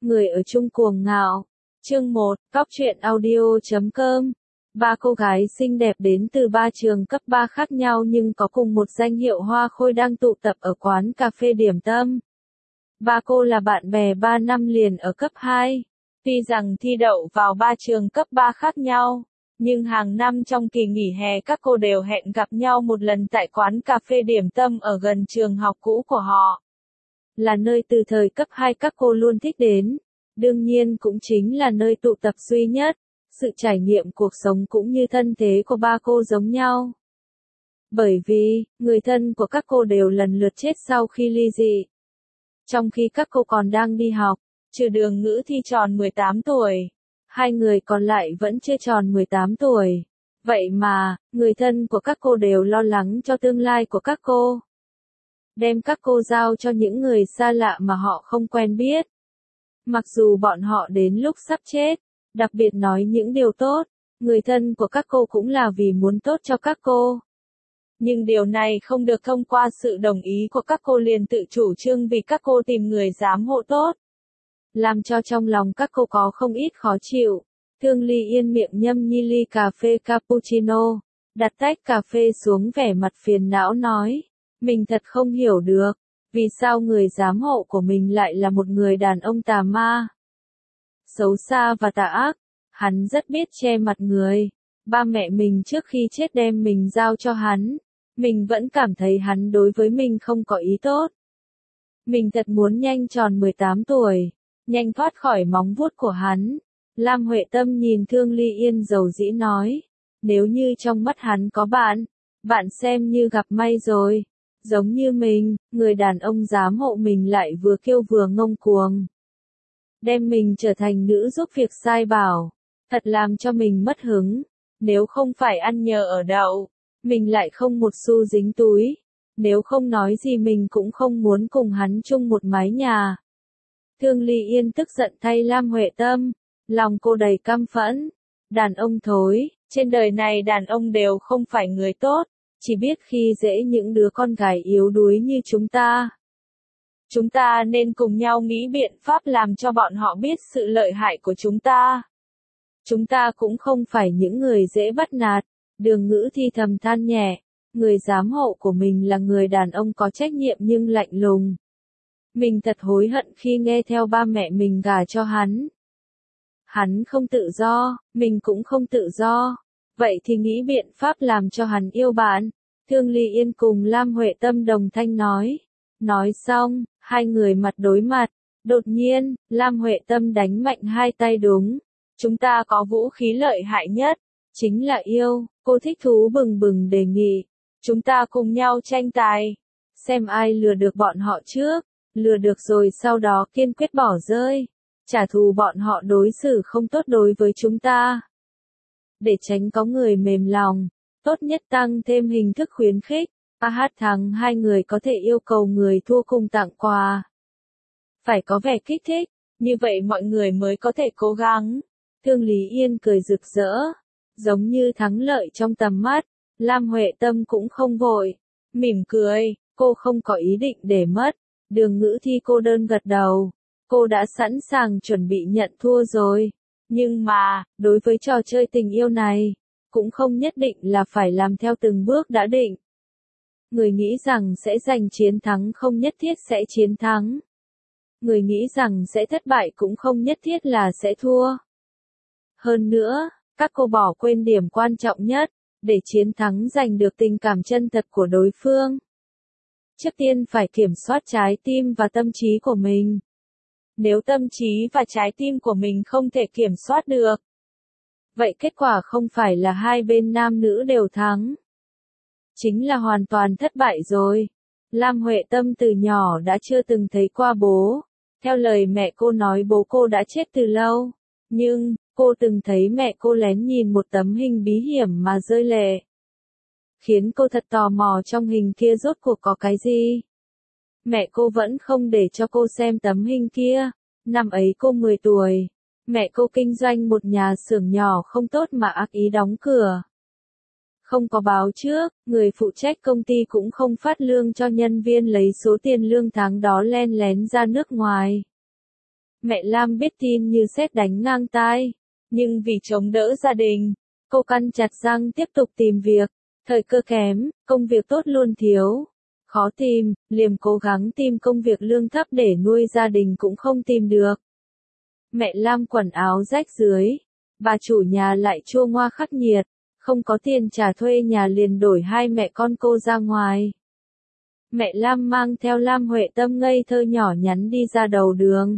Người ở chung cuồng ngạo. Chương 1, Cóc truyện audio.com. Ba cô gái xinh đẹp đến từ ba trường cấp 3 khác nhau nhưng có cùng một danh hiệu hoa khôi đang tụ tập ở quán cà phê điểm tâm. Ba cô là bạn bè 3 năm liền ở cấp 2. Tuy rằng thi đậu vào ba trường cấp 3 khác nhau, nhưng hàng năm trong kỳ nghỉ hè các cô đều hẹn gặp nhau một lần tại quán cà phê điểm tâm ở gần trường học cũ của họ. Là nơi từ thời cấp 2 các cô luôn thích đến. Đương nhiên cũng chính là nơi tụ tập duy nhất. Sự trải nghiệm cuộc sống cũng như thân thế của ba cô giống nhau. Bởi vì, người thân của các cô đều lần lượt chết sau khi ly dị. Trong khi các cô còn đang đi học, trừ Đường Ngữ Thi tròn 18 tuổi, hai người còn lại vẫn chưa tròn 18 tuổi. Vậy mà, người thân của các cô đều lo lắng cho tương lai của các cô. Đem các cô giao cho những người xa lạ mà họ không quen biết. Mặc dù bọn họ đến lúc sắp chết, đặc biệt nói những điều tốt, người thân của các cô cũng là vì muốn tốt cho các cô. Nhưng điều này không được thông qua sự đồng ý của các cô liền tự chủ trương vì các cô tìm người giám hộ tốt. Làm cho trong lòng các cô có không ít khó chịu. Thương Ly Yên miệng nhâm nhi ly cà phê cappuccino, đặt tách cà phê xuống vẻ mặt phiền não nói. Mình thật không hiểu được, vì sao người giám hộ của mình lại là một người đàn ông tà ma. Xấu xa và tà ác, hắn rất biết che mặt người. Ba mẹ mình trước khi chết đem mình giao cho hắn, mình vẫn cảm thấy hắn đối với mình không có ý tốt. Mình thật muốn nhanh tròn 18 tuổi, nhanh thoát khỏi móng vuốt của hắn. Lam Huệ Tâm nhìn Thương Ly Yên dầu dĩ nói, nếu như trong mắt hắn có bạn, bạn xem như gặp may rồi. Giống như mình, người đàn ông giám hộ mình lại vừa kiêu vừa ngông cuồng. Đem mình trở thành nữ giúp việc sai bảo, thật làm cho mình mất hứng. Nếu không phải ăn nhờ ở đậu, mình lại không một xu dính túi. Nếu không nói gì mình cũng không muốn cùng hắn chung một mái nhà. Thương Ly Yên tức giận thay Lam Huệ Tâm, lòng cô đầy căm phẫn. Đàn ông thối, trên đời này đàn ông đều không phải người tốt. Chỉ biết khi dễ những đứa con gái yếu đuối như chúng ta. Chúng ta nên cùng nhau nghĩ biện pháp làm cho bọn họ biết sự lợi hại của chúng ta. Chúng ta cũng không phải những người dễ bắt nạt. Đường Ngữ Thi thầm than nhẹ. Người giám hộ của mình là người đàn ông có trách nhiệm nhưng lạnh lùng. Mình thật hối hận khi nghe theo ba mẹ mình gả cho hắn. Hắn không tự do, mình cũng không tự do. Vậy thì nghĩ biện pháp làm cho hắn yêu bạn. Thương Ly Yên cùng Lam Huệ Tâm đồng thanh nói. Nói xong, hai người mặt đối mặt. Đột nhiên, Lam Huệ Tâm đánh mạnh hai tay đúng. Chúng ta có vũ khí lợi hại nhất. Chính là yêu. Cô thích thú bừng bừng đề nghị. Chúng ta cùng nhau tranh tài. Xem ai lừa được bọn họ trước. Lừa được rồi sau đó kiên quyết bỏ rơi. Trả thù bọn họ đối xử không tốt đối với chúng ta. Để tránh có người mềm lòng, tốt nhất tăng thêm hình thức khuyến khích. Hát thắng hai người có thể yêu cầu người thua cùng tặng quà. Phải có vẻ kích thích, như vậy mọi người mới có thể cố gắng. Thương Lý Yên cười rực rỡ, giống như thắng lợi trong tầm mắt. Lam Huệ Tâm cũng không vội, mỉm cười, cô không có ý định để mất. Đường Ngữ Thi cô đơn gật đầu, cô đã sẵn sàng chuẩn bị nhận thua rồi. Nhưng mà, đối với trò chơi tình yêu này, cũng không nhất định là phải làm theo từng bước đã định. Người nghĩ rằng sẽ giành chiến thắng không nhất thiết sẽ chiến thắng. Người nghĩ rằng sẽ thất bại cũng không nhất thiết là sẽ thua. Hơn nữa, các cô bỏ quên điểm quan trọng nhất, để chiến thắng giành được tình cảm chân thật của đối phương. Trước tiên phải kiểm soát trái tim và tâm trí của mình. Nếu tâm trí và trái tim của mình không thể kiểm soát được, vậy kết quả không phải là hai bên nam nữ đều thắng. Chính là hoàn toàn thất bại rồi. Lam Huệ Tâm từ nhỏ đã chưa từng thấy qua bố. Theo lời mẹ cô nói bố cô đã chết từ lâu. Nhưng, cô từng thấy mẹ cô lén nhìn một tấm hình bí hiểm mà rơi lệ. Khiến cô thật tò mò trong hình kia rốt cuộc có cái gì. Mẹ cô vẫn không để cho cô xem tấm hình kia. Năm ấy cô 10 tuổi. Mẹ cô kinh doanh một nhà xưởng nhỏ không tốt mà ác ý đóng cửa. Không có báo trước, người phụ trách công ty cũng không phát lương cho nhân viên lấy số tiền lương tháng đó len lén ra nước ngoài. Mẹ Lam biết tin như sét đánh ngang tai, nhưng vì chống đỡ gia đình, cô căn chặt răng tiếp tục tìm việc. Thời cơ kém, công việc tốt luôn thiếu. Khó tìm, liềm cố gắng tìm công việc lương thấp để nuôi gia đình cũng không tìm được. Mẹ Lam quần áo rách rưới, bà chủ nhà lại chua ngoa khắc nghiệt, không có tiền trả thuê nhà liền đuổi hai mẹ con cô ra ngoài. Mẹ Lam mang theo Lam Huệ Tâm ngây thơ nhỏ nhắn đi ra đầu đường.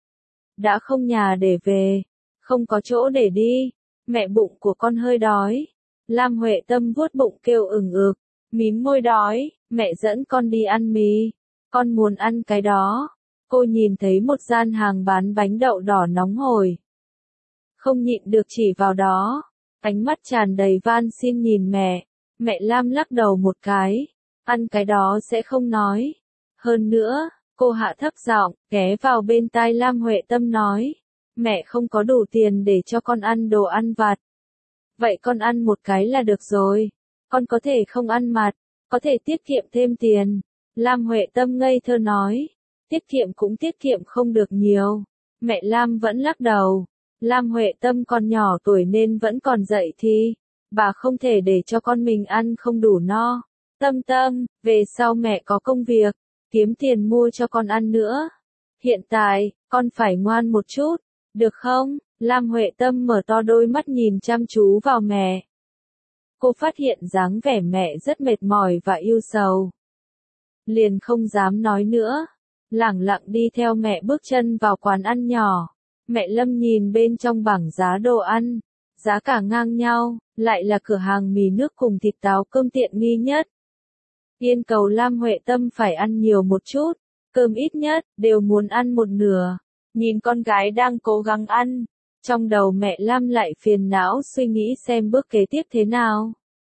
Đã không nhà để về, không có chỗ để đi, mẹ bụng của con hơi đói. Lam Huệ Tâm vuốt bụng kêu ừng ực, mím môi đói, mẹ dẫn con đi ăn mì, con muốn ăn cái đó. Cô nhìn thấy một gian hàng bán bánh đậu đỏ nóng hổi. Không nhịn được chỉ vào đó, ánh mắt tràn đầy van xin nhìn mẹ. Mẹ Lam lắc đầu một cái, ăn cái đó sẽ không nói. Hơn nữa, cô hạ thấp giọng, ghé vào bên tai Lam Huệ Tâm nói, mẹ không có đủ tiền để cho con ăn đồ ăn vặt. Vậy con ăn một cái là được rồi, con có thể không ăn mặt, có thể tiết kiệm thêm tiền. Lam Huệ Tâm ngây thơ nói, tiết kiệm cũng tiết kiệm không được nhiều. Mẹ Lam vẫn lắc đầu, Lam Huệ Tâm còn nhỏ tuổi nên vẫn còn dậy thì, bà không thể để cho con mình ăn không đủ no. Tâm Tâm, về sau mẹ có công việc, kiếm tiền mua cho con ăn nữa. Hiện tại, con phải ngoan một chút, được không? Lam Huệ Tâm mở to đôi mắt nhìn chăm chú vào mẹ. Cô phát hiện dáng vẻ mẹ rất mệt mỏi và ưu sầu. Liền không dám nói nữa, lẳng lặng đi theo mẹ bước chân vào quán ăn nhỏ. Mẹ Lâm nhìn bên trong bảng giá đồ ăn, giá cả ngang nhau, lại là cửa hàng mì nước cùng thịt táo cơm tiện nghi nhất. Yên cầu Lam Huệ Tâm phải ăn nhiều một chút, cơm ít nhất, đều muốn ăn một nửa. Nhìn con gái đang cố gắng ăn, trong đầu mẹ Lam lại phiền não suy nghĩ xem bước kế tiếp thế nào.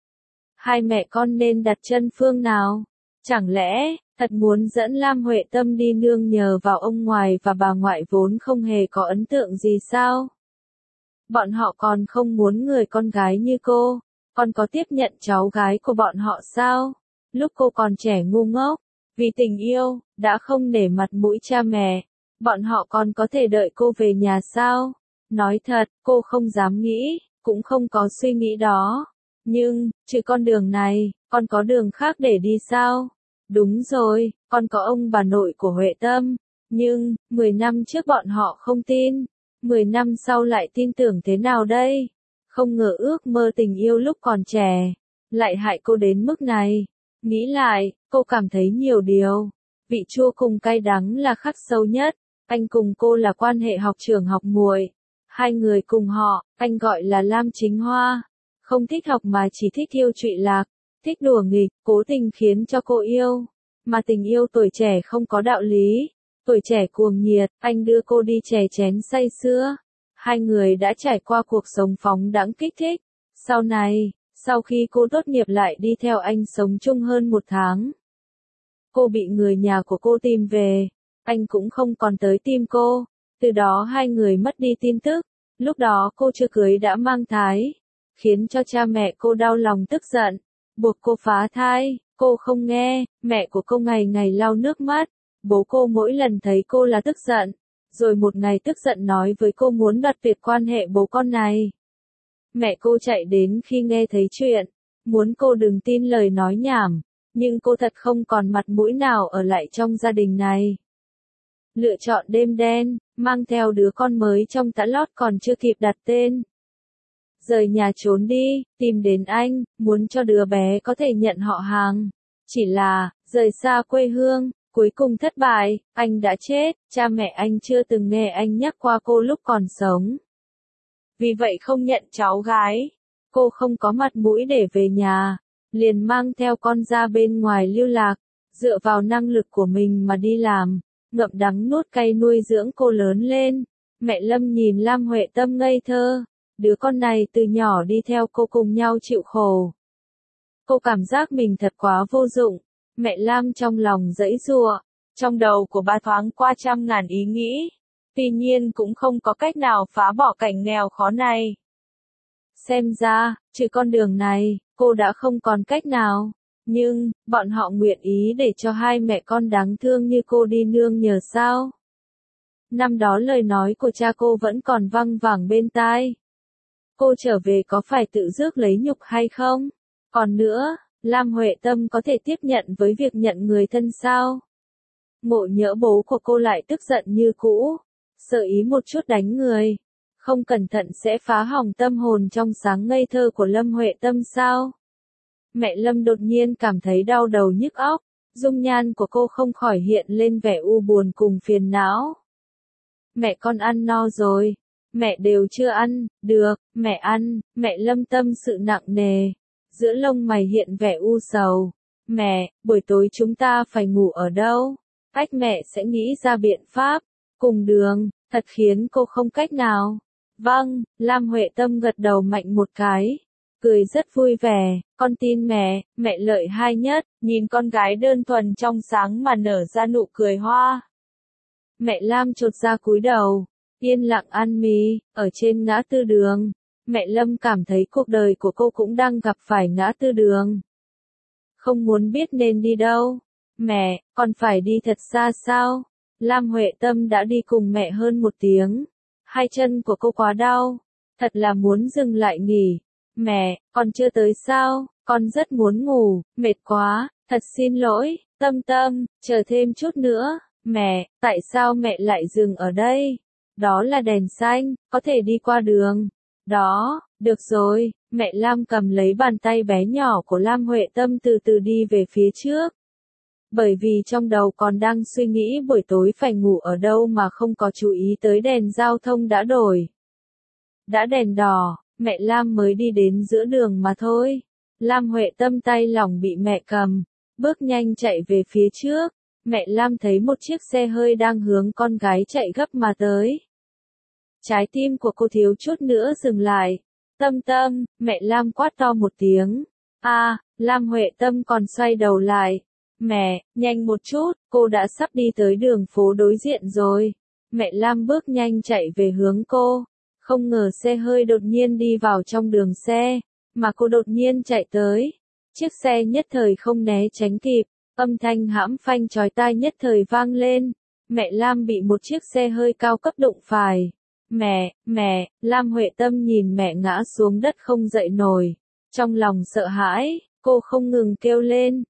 Hai mẹ con nên đặt chân phương nào? Chẳng lẽ, thật muốn dẫn Lam Huệ Tâm đi nương nhờ vào ông ngoại và bà ngoại vốn không hề có ấn tượng gì sao? Bọn họ còn không muốn người con gái như cô, còn có tiếp nhận cháu gái của bọn họ sao? Lúc cô còn trẻ ngu ngốc, vì tình yêu, đã không nể mặt mũi cha mẹ, bọn họ còn có thể đợi cô về nhà sao? Nói thật, cô không dám nghĩ, cũng không có suy nghĩ đó. Nhưng, trừ con đường này, con có đường khác để đi sao? Đúng rồi, con có ông bà nội của Huệ Tâm. Nhưng, 10 năm trước bọn họ không tin. 10 năm sau lại tin tưởng thế nào đây? Không ngờ ước mơ tình yêu lúc còn trẻ, lại hại cô đến mức này. Nghĩ lại, cô cảm thấy nhiều điều. Vị chua cùng cay đắng là khắc sâu nhất. Anh cùng cô là quan hệ học trưởng học muội. Hai người cùng họ, anh gọi là Lam Chính Hoa. Không thích học mà chỉ thích yêu trụy lạc, thích đùa nghịch, cố tình khiến cho cô yêu. Mà tình yêu tuổi trẻ không có đạo lý. Tuổi trẻ cuồng nhiệt, anh đưa cô đi chè chén say sưa. Hai người đã trải qua cuộc sống phóng đãng kích thích. Sau này, sau khi cô tốt nghiệp lại đi theo anh sống chung hơn 1 tháng. Cô bị người nhà của cô tìm về, anh cũng không còn tới tìm cô. Từ đó hai người mất đi tin tức. Lúc đó cô chưa cưới đã mang thai, khiến cho cha mẹ cô đau lòng tức giận, buộc cô phá thai. Cô không nghe, mẹ của cô ngày ngày lau nước mắt. Bố cô mỗi lần thấy cô là tức giận, rồi một ngày tức giận nói với cô muốn đoạt tuyệt quan hệ bố con này. Mẹ cô chạy đến khi nghe thấy chuyện, muốn cô đừng tin lời nói nhảm, nhưng cô thật không còn mặt mũi nào ở lại trong gia đình này. Lựa chọn đêm đen, mang theo đứa con mới trong tã lót còn chưa kịp đặt tên. Rời nhà trốn đi, tìm đến anh, muốn cho đứa bé có thể nhận họ hàng. Chỉ là, rời xa quê hương, cuối cùng thất bại, anh đã chết, cha mẹ anh chưa từng nghe anh nhắc qua cô lúc còn sống. Vì vậy không nhận cháu gái, cô không có mặt mũi để về nhà, liền mang theo con ra bên ngoài lưu lạc, dựa vào năng lực của mình mà đi làm, ngậm đắng nuốt cay nuôi dưỡng cô lớn lên. Mẹ Lâm nhìn Lam Huệ Tâm ngây thơ, đứa con này từ nhỏ đi theo cô cùng nhau chịu khổ. Cô cảm giác mình thật quá vô dụng. Mẹ Lam trong lòng giãy giụa, trong đầu của bà thoáng qua trăm ngàn ý nghĩ. Tuy nhiên cũng không có cách nào phá bỏ cảnh nghèo khó này. Xem ra, trừ con đường này, cô đã không còn cách nào. Nhưng, bọn họ nguyện ý để cho hai mẹ con đáng thương như cô đi nương nhờ sao? Năm đó lời nói của cha cô vẫn còn văng vẳng bên tai. Cô trở về có phải tự rước lấy nhục hay không? Còn nữa, Lam Huệ Tâm có thể tiếp nhận với việc nhận người thân sao? Ngộ nhỡ bố của cô lại tức giận như cũ, sợ ý một chút đánh người, không cẩn thận sẽ phá hỏng tâm hồn trong sáng ngây thơ của Lâm Huệ Tâm sao? Mẹ Lâm đột nhiên cảm thấy đau đầu nhức óc, dung nhan của cô không khỏi hiện lên vẻ u buồn cùng phiền não. Mẹ con ăn no rồi. Mẹ đều chưa ăn, được, mẹ ăn, mẹ Lâm tâm sự nặng nề. Giữa lông mày hiện vẻ u sầu. Mẹ, buổi tối chúng ta phải ngủ ở đâu? Cách mẹ sẽ nghĩ ra biện pháp. Cùng đường, thật khiến cô không cách nào. Vâng, Lam Huệ Tâm gật đầu mạnh một cái. Cười rất vui vẻ, con tin mẹ lợi hai nhất, nhìn con gái đơn thuần trong sáng mà nở ra nụ cười hoa. Mẹ Lam chột ra cúi đầu, yên lặng ăn mì, ở trên ngã tư đường. Mẹ Lâm cảm thấy cuộc đời của cô cũng đang gặp phải ngã tư đường. Không muốn biết nên đi đâu. Mẹ, còn phải đi thật xa sao? Lam Huệ Tâm đã đi cùng mẹ hơn 1 tiếng. Hai chân của cô quá đau. Thật là muốn dừng lại nghỉ. Mẹ, con chưa tới sao? Con rất muốn ngủ, mệt quá, thật xin lỗi, Tâm, chờ thêm chút nữa. Mẹ, tại sao mẹ lại dừng ở đây? Đó là đèn xanh, có thể đi qua đường. Đó, được rồi, mẹ Lam cầm lấy bàn tay bé nhỏ của Lam Huệ Tâm từ từ đi về phía trước. Bởi vì trong đầu còn đang suy nghĩ buổi tối phải ngủ ở đâu mà không có chú ý tới đèn giao thông đã đổi. Đã đèn đỏ, mẹ Lam mới đi đến giữa đường mà thôi. Lam Huệ Tâm tay lỏng bị mẹ cầm, bước nhanh chạy về phía trước. Mẹ Lam thấy một chiếc xe hơi đang hướng con gái chạy gấp mà tới. Trái tim của cô thiếu chút nữa dừng lại. Tâm, mẹ Lam quát to một tiếng. Lam Huệ Tâm còn xoay đầu lại. Mẹ, nhanh một chút, cô đã sắp đi tới đường phố đối diện rồi. Mẹ Lam bước nhanh chạy về hướng cô. Không ngờ xe hơi đột nhiên đi vào trong đường xe, mà cô đột nhiên chạy tới. Chiếc xe nhất thời không né tránh kịp, âm thanh hãm phanh chói tai nhất thời vang lên. Mẹ Lam bị một chiếc xe hơi cao cấp đụng phải. Mẹ, Lam Huệ Tâm nhìn mẹ ngã xuống đất không dậy nổi. Trong lòng sợ hãi, cô không ngừng kêu lên.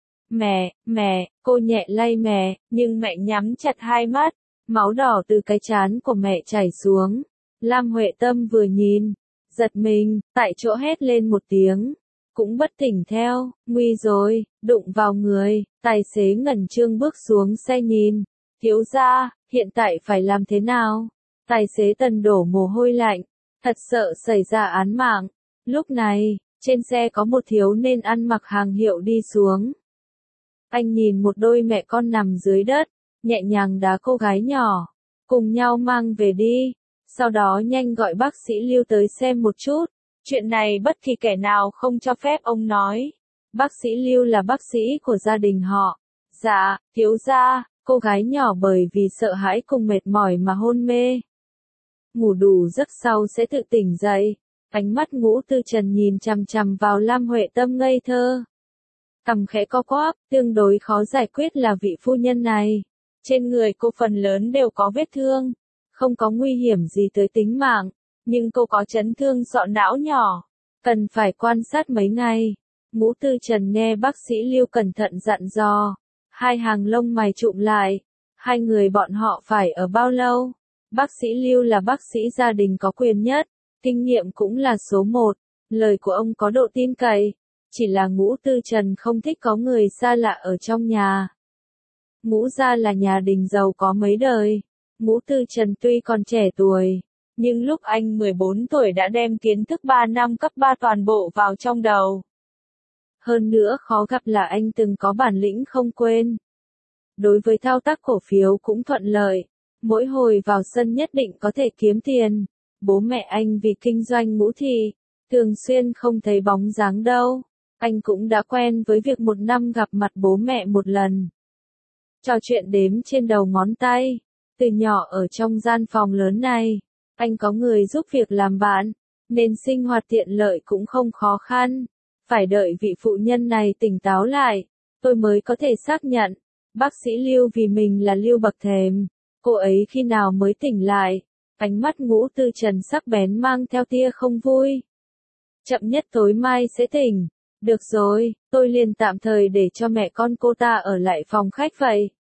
Mẹ, cô nhẹ lay mẹ, nhưng mẹ nhắm chặt hai mắt. Máu đỏ từ cái trán của mẹ chảy xuống. Lam Huệ Tâm vừa nhìn, giật mình, tại chỗ hét lên một tiếng. Cũng bất tỉnh theo, nguy rồi, đụng vào người. Tài xế ngẩn trương bước xuống xe nhìn. Thiếu gia, hiện tại phải làm thế nào? Tài xế Tần đổ mồ hôi lạnh, thật sợ xảy ra án mạng. Lúc này, trên xe có một thiếu niên ăn mặc hàng hiệu đi xuống. Anh nhìn một đôi mẹ con nằm dưới đất, nhẹ nhàng đá cô gái nhỏ, cùng nhau mang về đi. Sau đó nhanh gọi bác sĩ Lưu tới xem một chút. Chuyện này bất kỳ kẻ nào không cho phép ông nói. Bác sĩ Lưu là bác sĩ của gia đình họ. Dạ, thiếu gia, cô gái nhỏ bởi vì sợ hãi cùng mệt mỏi mà hôn mê. Ngủ đủ giấc sau sẽ tự tỉnh dậy. Ánh mắt Ngũ Tư Trần nhìn chằm chằm vào Lam Huệ Tâm ngây thơ. Cằm khẽ co quắp, tương đối khó giải quyết là vị phu nhân này. Trên người cô phần lớn đều có vết thương. Không có nguy hiểm gì tới tính mạng, nhưng cô có chấn thương sọ não nhỏ. Cần phải quan sát mấy ngày. Ngũ Tư Trần nghe bác sĩ Lưu cẩn thận dặn dò. Hai hàng lông mày trụm lại. Hai người bọn họ phải ở bao lâu? Bác sĩ Lưu là bác sĩ gia đình có quyền nhất. Kinh nghiệm cũng là số 1. Lời của ông có độ tin cậy. Chỉ là Ngũ Tư Trần không thích có người xa lạ ở trong nhà. Ngũ gia là nhà đình giàu có mấy đời. Ngũ Tư Trần tuy còn trẻ tuổi, nhưng lúc anh 14 tuổi đã đem kiến thức 3 năm cấp 3 toàn bộ vào trong đầu. Hơn nữa khó gặp là anh từng có bản lĩnh không quên. Đối với thao tác cổ phiếu cũng thuận lợi, mỗi hồi vào sân nhất định có thể kiếm tiền. Bố mẹ anh vì kinh doanh ngũ thị, thường xuyên không thấy bóng dáng đâu. Anh cũng đã quen với việc 1 năm gặp mặt bố mẹ một lần. Trò chuyện đếm trên đầu ngón tay. Từ nhỏ ở trong gian phòng lớn này, anh có người giúp việc làm bạn, nên sinh hoạt tiện lợi cũng không khó khăn. Phải đợi vị phụ nhân này tỉnh táo lại, tôi mới có thể xác nhận. Bác sĩ Lưu vì mình là Lưu bậc thềm, Cô ấy khi nào mới tỉnh lại? Ánh mắt Ngũ Tư Trần sắc bén mang theo tia không vui. Chậm nhất tối mai sẽ tỉnh. Được rồi, tôi liền tạm thời để cho mẹ con cô ta ở lại phòng khách vậy.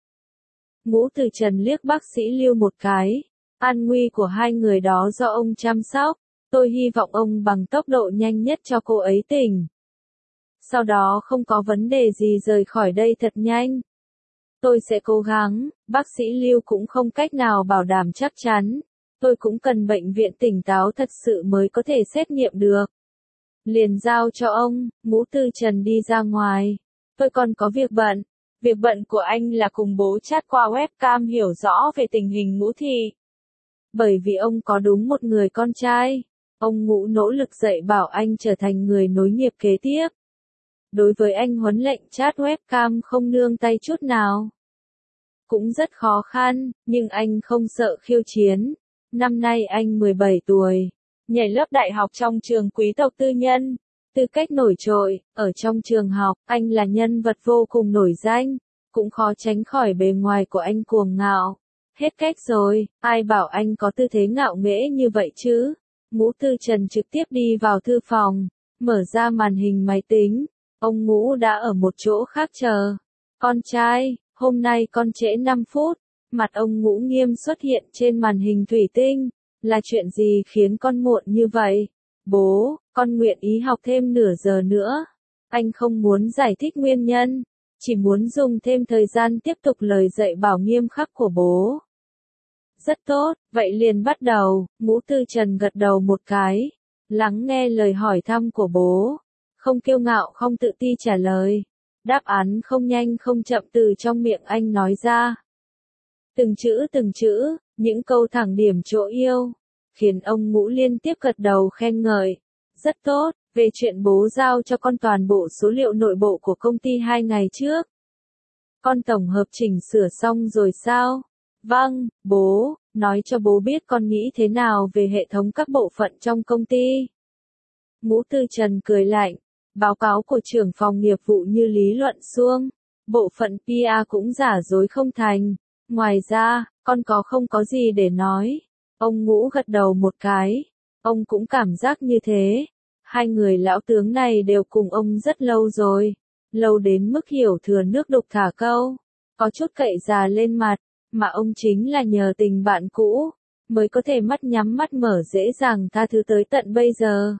Ngũ Từ Trần liếc bác sĩ Lưu một cái. An nguy của hai người đó do ông chăm sóc. Tôi hy vọng ông bằng tốc độ nhanh nhất cho cô ấy tỉnh. Sau đó không có vấn đề gì rời khỏi đây thật nhanh. Tôi sẽ cố gắng, bác sĩ Lưu cũng không cách nào bảo đảm chắc chắn. Tôi cũng cần bệnh viện tỉnh táo thật sự mới có thể xét nghiệm được. Liền giao cho ông, Ngũ Tư Trần đi ra ngoài. Tôi còn có việc bận. Việc bận của anh là cùng bố chat qua webcam hiểu rõ về tình hình Ngũ Thị. Bởi vì ông có đúng một người con trai. Ông Ngũ nỗ lực dạy bảo anh trở thành người nối nghiệp kế tiếp. Đối với anh huấn lệnh chat webcam không nương tay chút nào. Cũng rất khó khăn, nhưng anh không sợ khiêu chiến. Năm nay anh 17 tuổi. Nhảy lớp đại học trong trường quý tộc tư nhân. Tư cách nổi trội, ở trong trường học, anh là nhân vật vô cùng nổi danh. Cũng khó tránh khỏi bề ngoài của anh cuồng ngạo. Hết cách rồi, ai bảo anh có tư thế ngạo nghễ như vậy chứ? Ngũ Tư Trần trực tiếp đi vào thư phòng, mở ra màn hình máy tính. Ông Ngũ đã ở một chỗ khác chờ. Con trai, hôm nay con trễ 5 phút. Mặt ông Ngũ nghiêm xuất hiện trên màn hình thủy tinh. Là chuyện gì khiến con muộn như vậy? Bố, con nguyện ý học thêm nửa giờ nữa. Anh không muốn giải thích nguyên nhân, chỉ muốn dùng thêm thời gian tiếp tục lời dạy bảo nghiêm khắc của bố. Rất tốt, vậy liền bắt đầu. Ngũ Tư Trần gật đầu một cái, lắng nghe lời hỏi thăm của bố. Không kiêu ngạo không tự ti trả lời. Đáp án không nhanh không chậm từ trong miệng anh nói ra. Từng chữ, những câu thẳng điểm chỗ yêu, khiến ông Ngũ liên tiếp gật đầu khen ngợi. Rất tốt, về chuyện bố giao cho con toàn bộ số liệu nội bộ của công ty 2 ngày trước. Con tổng hợp chỉnh sửa xong rồi sao? Vâng, bố, nói cho bố biết con nghĩ thế nào về hệ thống các bộ phận trong công ty. Ngũ Tư Trần cười lạnh, báo cáo của trưởng phòng nghiệp vụ như lý luận suông, bộ phận PR cũng giả dối không thành. Ngoài ra, con không có gì để nói. Ông Ngũ gật đầu một cái. Ông cũng cảm giác như thế. Hai người lão tướng này đều cùng ông rất lâu rồi. Lâu đến mức hiểu thừa nước đục thả câu. Có chút cậy già lên mặt. Mà ông chính là nhờ tình bạn cũ. Mới có thể mắt nhắm mắt mở dễ dàng tha thứ tới tận bây giờ.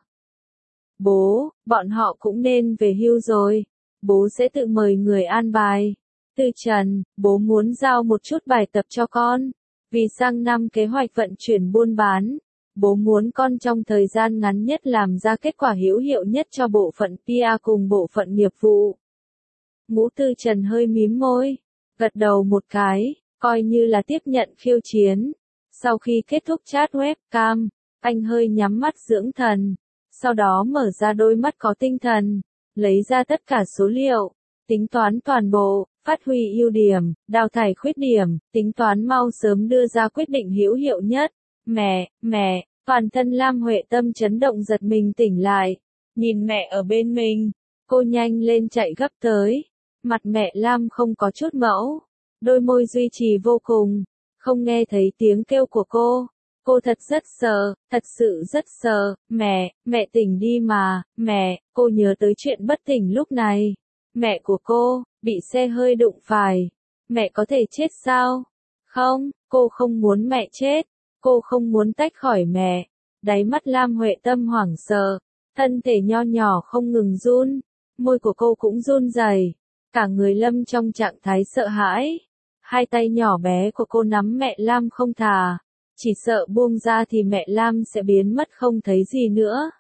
Bố, bọn họ cũng nên về hưu rồi. Bố sẽ tự mời người an bài. Tư Trần, bố muốn giao một chút bài tập cho con. Vì sang năm kế hoạch vận chuyển buôn bán, bố muốn con trong thời gian ngắn nhất làm ra kết quả hữu hiệu nhất cho bộ phận PR cùng bộ phận nghiệp vụ. Ngũ Tư Trần hơi mím môi, gật đầu một cái, coi như là tiếp nhận khiêu chiến. Sau khi kết thúc chat webcam, anh hơi nhắm mắt dưỡng thần, sau đó mở ra đôi mắt có tinh thần, lấy ra tất cả số liệu, tính toán toàn bộ. Phát huy ưu điểm, đào thải khuyết điểm, tính toán mau sớm đưa ra quyết định hữu hiệu nhất. Mẹ, toàn thân Lam Huệ Tâm chấn động giật mình tỉnh lại. Nhìn mẹ ở bên mình, cô nhanh lên chạy gấp tới. Mặt mẹ Lam không có chút mẫu, đôi môi duy trì vô cùng, không nghe thấy tiếng kêu của cô. Cô thật rất sợ, thật sự rất sợ. Mẹ tỉnh đi mà, mẹ, cô nhớ tới chuyện bất tỉnh lúc này. Mẹ của cô bị xe hơi đụng phải. Mẹ có thể chết sao? Không, cô không muốn mẹ chết. Cô không muốn tách khỏi mẹ. Đáy mắt Lam Huệ Tâm hoảng sợ. Thân thể nho nhỏ không ngừng run. Môi của cô cũng run rẩy. Cả người lâm trong trạng thái sợ hãi. Hai tay nhỏ bé của cô nắm mẹ Lam không thả. Chỉ sợ buông ra thì mẹ Lam sẽ biến mất không thấy gì nữa.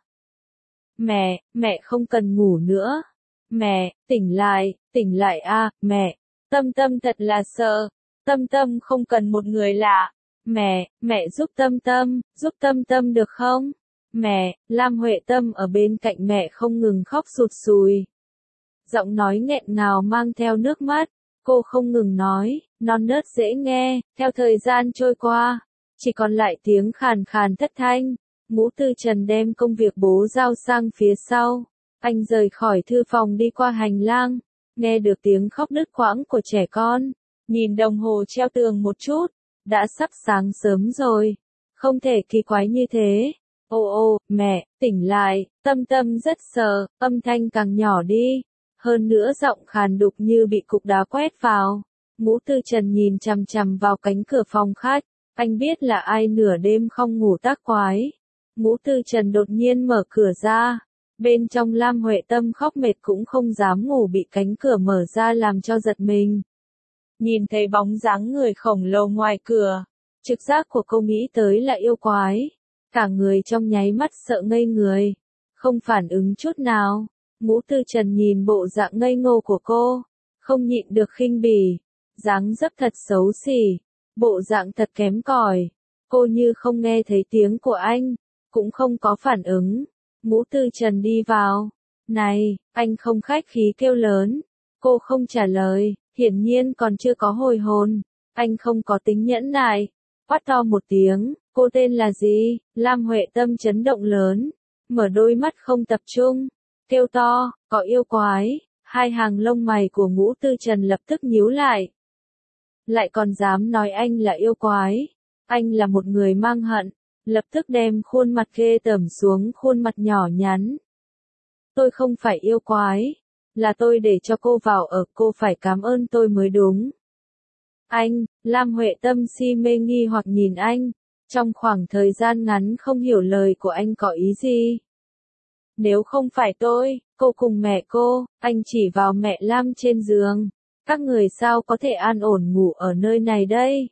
Mẹ không cần ngủ nữa. Mẹ, tỉnh lại a, mẹ. Tâm Tâm thật là sợ. Tâm Tâm không cần một người lạ. Mẹ giúp Tâm Tâm được không? Mẹ, Lam Huệ Tâm ở bên cạnh mẹ không ngừng khóc sụt sùi. Giọng nói nghẹn ngào mang theo nước mắt. Cô không ngừng nói, non nớt dễ nghe. Theo thời gian trôi qua, chỉ còn lại tiếng khàn khàn thất thanh. Ngũ Tư Trần đem công việc bố giao sang phía sau. Anh rời khỏi thư phòng đi qua hành lang, nghe được tiếng khóc đứt quãng của trẻ con, nhìn đồng hồ treo tường một chút, đã sắp sáng sớm rồi. Không thể kỳ quái như thế. Ô, mẹ, tỉnh lại, Tâm Tâm rất sợ, âm thanh càng nhỏ đi. Hơn nữa giọng khàn đục như bị cục đá quét vào. Ngũ Tư Trần nhìn chằm chằm vào cánh cửa phòng khách. Anh biết là ai nửa đêm không ngủ tác quái. Ngũ Tư Trần đột nhiên mở cửa ra. Bên trong Lam Huệ Tâm khóc mệt cũng không dám ngủ bị cánh cửa mở ra làm cho giật mình. Nhìn thấy bóng dáng người khổng lồ ngoài cửa. Trực giác của cô nghĩ tới là yêu quái. Cả người trong nháy mắt sợ ngây người. Không phản ứng chút nào. Ngũ Tư Trần nhìn bộ dạng ngây ngô của cô. Không nhịn được khinh bỉ. Dáng dấp thật xấu xỉ. Bộ dạng thật kém cỏi. Cô như không nghe thấy tiếng của anh. Cũng không có phản ứng. Ngũ Tư Trần đi vào. Này, anh không khách khí kêu lớn. Cô không trả lời. Hiển nhiên còn chưa có hồi hồn. Anh không có tính nhẫn nại. Quát to một tiếng. Cô tên là gì? Lam Huệ Tâm chấn động lớn. Mở đôi mắt không tập trung. Kêu to, có yêu quái. Hai hàng lông mày của Ngũ Tư Trần lập tức nhíu lại. Lại còn dám nói anh là yêu quái. Anh là một người mang hận. Lập tức đem khuôn mặt ghê tởm xuống khuôn mặt nhỏ nhắn. Tôi không phải yêu quái. Là tôi để cho cô vào ở, cô phải cảm ơn tôi mới đúng. Anh, Lam Huệ Tâm si mê nghi hoặc nhìn anh. Trong khoảng thời gian ngắn không hiểu lời của anh có ý gì. Nếu không phải tôi, cô cùng mẹ cô, anh chỉ vào mẹ Lam trên giường. Các người sao có thể an ổn ngủ ở nơi này đây?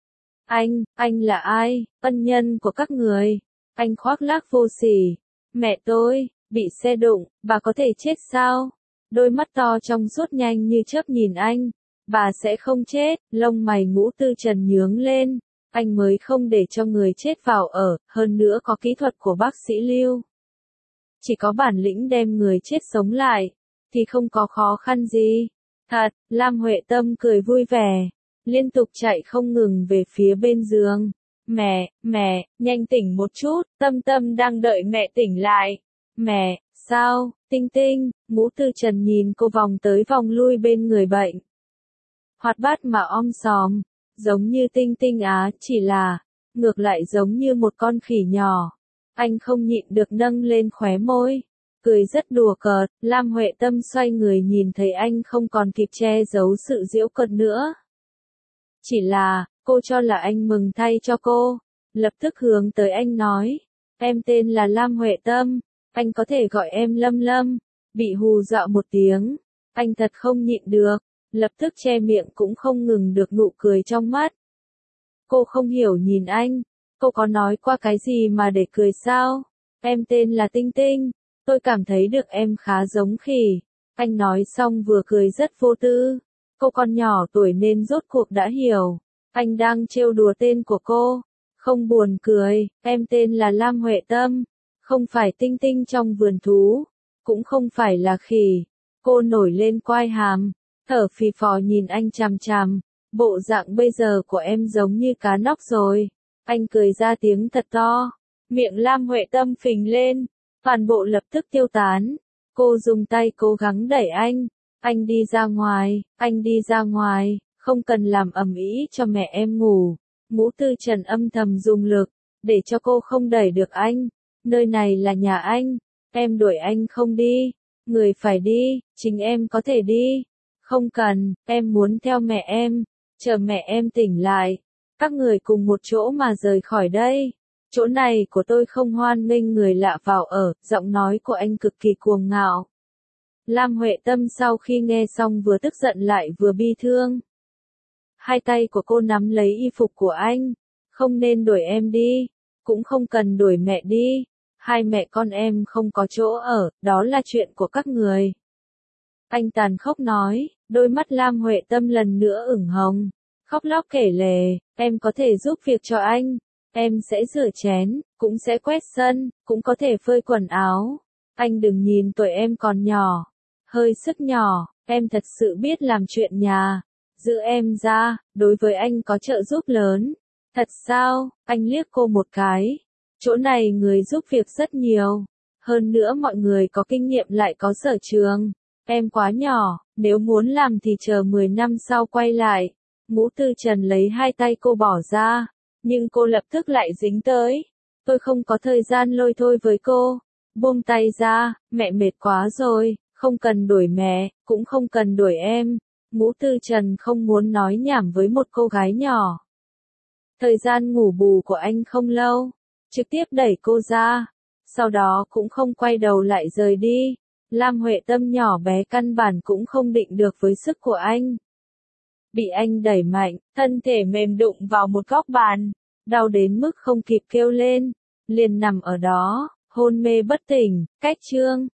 Anh là ai? Ân nhân của các người. Anh khoác lác vô sỉ. Mẹ tôi, bị xe đụng, bà có thể chết sao? Đôi mắt to trong suốt nhanh như chớp nhìn anh. Bà sẽ không chết, lông mày Ngũ Tư Trần nhướng lên. Anh mới không để cho người chết vào ở, hơn nữa có kỹ thuật của bác sĩ Lưu. Chỉ có bản lĩnh đem người chết sống lại, thì không có khó khăn gì. Thật, Lam Huệ Tâm cười vui vẻ, liên tục chạy không ngừng về phía bên giường. Mẹ, nhanh tỉnh một chút, Tâm Tâm đang đợi mẹ tỉnh lại. Mẹ, sao, Tinh Tinh, Ngũ Tư Trần nhìn cô vòng tới vòng lui bên người bệnh. Hoạt bát mà om sòm, giống như Tinh Tinh á, chỉ là, ngược lại giống như một con khỉ nhỏ. Anh không nhịn được nâng lên khóe môi, cười rất đùa cợt. Lam Huệ Tâm xoay người nhìn thấy anh không còn kịp che giấu sự giễu cợt nữa. Chỉ là, cô cho là anh mừng thay cho cô, lập tức hướng tới anh nói, em tên là Lam Huệ Tâm, anh có thể gọi em Lâm Lâm. Bị hù dọa một tiếng, anh thật không nhịn được, lập tức che miệng cũng không ngừng được nụ cười trong mắt. Cô không hiểu nhìn anh, cô có nói qua cái gì mà để cười sao? Em tên là Tinh Tinh, tôi cảm thấy được em khá giống khỉ. Anh nói xong vừa cười rất vô tư. Cô còn nhỏ tuổi nên rốt cuộc đã hiểu. Anh đang trêu đùa tên của cô. Không buồn cười, em tên là Lam Huệ Tâm. Không phải Tinh Tinh trong vườn thú. Cũng không phải là khỉ. Cô nổi lên quai hàm. Thở phì phò nhìn anh chằm chằm. Bộ dạng bây giờ của em giống như cá nóc rồi. Anh cười ra tiếng thật to. Miệng Lam Huệ Tâm phình lên. Toàn bộ lập tức tiêu tán. Cô dùng tay cố gắng đẩy anh. Anh đi ra ngoài, không cần làm ầm ĩ cho mẹ em ngủ. Ngũ Tư Trần âm thầm dùng lực, để cho cô không đẩy được anh. Nơi này là nhà anh, em đuổi anh không đi. Người phải đi, chính em có thể đi. Không cần, em muốn theo mẹ em, chờ mẹ em tỉnh lại. Các người cùng một chỗ mà rời khỏi đây. Chỗ này của tôi không hoan nghênh người lạ vào ở, giọng nói của anh cực kỳ cuồng ngạo. Lam Huệ Tâm sau khi nghe xong vừa tức giận lại vừa bi thương. Hai tay của cô nắm lấy y phục của anh. Không nên đuổi em đi, cũng không cần đuổi mẹ đi. Hai mẹ con em không có chỗ ở, đó là chuyện của các người. Anh tàn khốc nói, đôi mắt Lam Huệ Tâm lần nữa ửng hồng. Khóc lóc kể lể, em có thể giúp việc cho anh. Em sẽ rửa chén, cũng sẽ quét sân, cũng có thể phơi quần áo. Anh đừng nhìn tuổi em còn nhỏ. Hơi sức nhỏ, em thật sự biết làm chuyện nhà. Giữ em ra, đối với anh có trợ giúp lớn. Thật sao? Anh liếc cô một cái. Chỗ này người giúp việc rất nhiều. Hơn nữa mọi người có kinh nghiệm lại có sở trường. Em quá nhỏ, nếu muốn làm thì chờ 10 năm sau quay lại. Ngũ Tư Trần lấy hai tay cô bỏ ra, nhưng cô lập tức lại dính tới. Tôi không có thời gian lôi thôi với cô. Buông tay ra, mẹ mệt quá rồi, không cần đuổi mẹ, cũng không cần đuổi em. Ngũ Tư Trần không muốn nói nhảm với một cô gái nhỏ. Thời gian ngủ bù của anh không lâu, trực tiếp đẩy cô ra, sau đó cũng không quay đầu lại rời đi. Lam Huệ Tâm nhỏ bé căn bản cũng không định được với sức của anh. Bị anh đẩy mạnh, thân thể mềm đụng vào một góc bàn, đau đến mức không kịp kêu lên, liền nằm ở đó, hôn mê bất tỉnh. Cách chương